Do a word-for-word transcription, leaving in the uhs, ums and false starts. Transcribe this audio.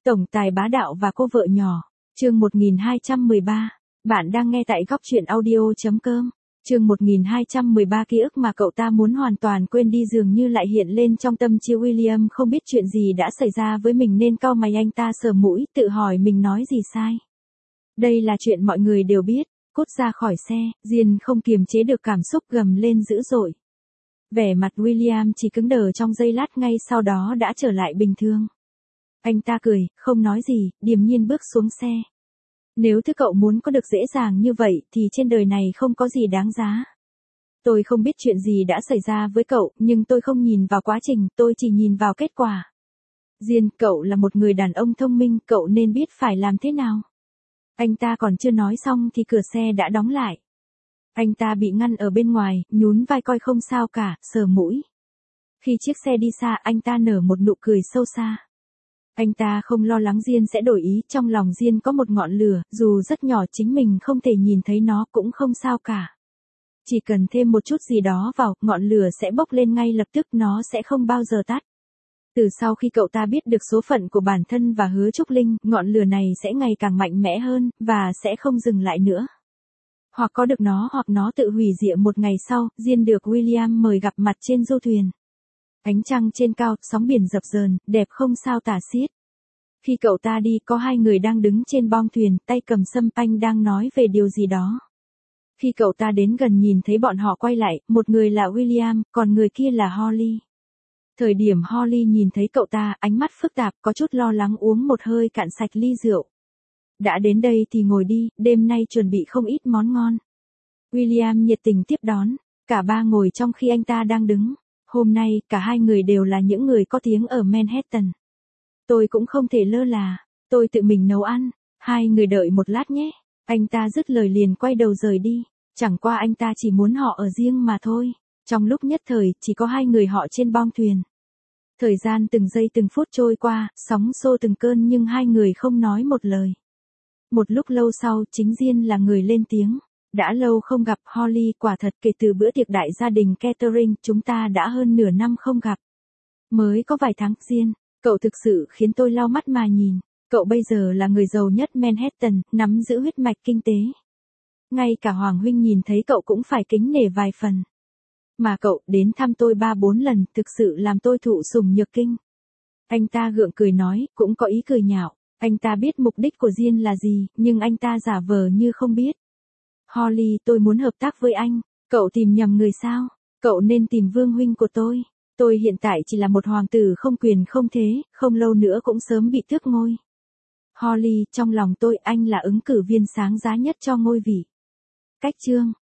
Tổng tài bá đạo và cô vợ nhỏ. Chương một nghìn hai trăm mười ba. Bạn đang nghe tại góc truyện audio chấm com. Chương một nghìn hai trăm mười ba ký ức mà cậu ta muốn hoàn toàn quên đi dường như lại hiện lên trong tâm trí William, không biết chuyện gì đã xảy ra với mình nên cau mày, anh ta sờ mũi, tự hỏi mình nói gì sai. Đây là chuyện mọi người đều biết. Cút ra khỏi xe, Diên không kiềm chế được cảm xúc gầm lên dữ dội. Vẻ mặt William chỉ cứng đờ trong giây lát, ngay sau đó đã trở lại bình thường. Anh ta cười, không nói gì, điềm nhiên bước xuống xe. Nếu thứ cậu muốn có được dễ dàng như vậy thì trên đời này không có gì đáng giá. Tôi không biết chuyện gì đã xảy ra với cậu, nhưng tôi không nhìn vào quá trình, tôi chỉ nhìn vào kết quả. Diên, cậu là một người đàn ông thông minh, cậu nên biết phải làm thế nào. Anh ta còn chưa nói xong thì cửa xe đã đóng lại. Anh ta bị ngăn ở bên ngoài, nhún vai coi không sao cả, sờ mũi. Khi chiếc xe đi xa, anh ta nở một nụ cười sâu xa. Anh ta không lo lắng Diên sẽ đổi ý, trong lòng Diên có một ngọn lửa, dù rất nhỏ chính mình không thể nhìn thấy nó cũng không sao cả. Chỉ cần thêm một chút gì đó vào, ngọn lửa sẽ bốc lên ngay lập tức, nó sẽ không bao giờ tắt. Từ sau khi cậu ta biết được số phận của bản thân và Hứa Trúc Linh, ngọn lửa này sẽ ngày càng mạnh mẽ hơn, và sẽ không dừng lại nữa. Hoặc có được nó hoặc nó tự hủy diệt một ngày sau. Diên được William mời gặp mặt trên du thuyền. Ánh trăng trên cao, sóng biển dập dờn, đẹp không sao tả xiết. Khi cậu ta đi, có hai người đang đứng trên bong thuyền, tay cầm sâm panh đang nói về điều gì đó. Khi cậu ta đến gần nhìn thấy bọn họ quay lại, một người là William, còn người kia là Holly. Thời điểm Holly nhìn thấy cậu ta, ánh mắt phức tạp, có chút lo lắng, uống một hơi cạn sạch ly rượu. Đã đến đây thì ngồi đi, đêm nay chuẩn bị không ít món ngon. William nhiệt tình tiếp đón, cả ba ngồi trong khi anh ta đang đứng. Hôm nay, cả hai người đều là những người có tiếng ở Manhattan. Tôi cũng không thể lơ là, tôi tự mình nấu ăn, hai người đợi một lát nhé. Anh ta dứt lời liền quay đầu rời đi, chẳng qua anh ta chỉ muốn họ ở riêng mà thôi. Trong lúc nhất thời, chỉ có hai người họ trên bong thuyền. Thời gian từng giây từng phút trôi qua, sóng xô từng cơn nhưng hai người không nói một lời. Một lúc lâu sau, chính Diên là người lên tiếng. Đã lâu không gặp Holly, quả thật kể từ bữa tiệc đại gia đình catering, chúng ta đã hơn nửa năm không gặp. Mới có vài tháng. Diên, cậu thực sự khiến tôi lau mắt mà nhìn. Cậu bây giờ là người giàu nhất Manhattan, nắm giữ huyết mạch kinh tế. Ngay cả Hoàng huynh nhìn thấy cậu cũng phải kính nể vài phần. Mà cậu đến thăm tôi ba bốn lần, thực sự làm tôi thụ sủng nhược kinh. Anh ta gượng cười nói, cũng có ý cười nhạo. Anh ta biết mục đích của Diên là gì, nhưng anh ta giả vờ như không biết. Holly, tôi muốn hợp tác với anh. Cậu tìm nhầm người sao? Cậu nên tìm Vương huynh của tôi. Tôi hiện tại chỉ là một hoàng tử không quyền không thế, không lâu nữa cũng sớm bị tước ngôi. Holly, trong lòng tôi anh là ứng cử viên sáng giá nhất cho ngôi vị. Cách chương.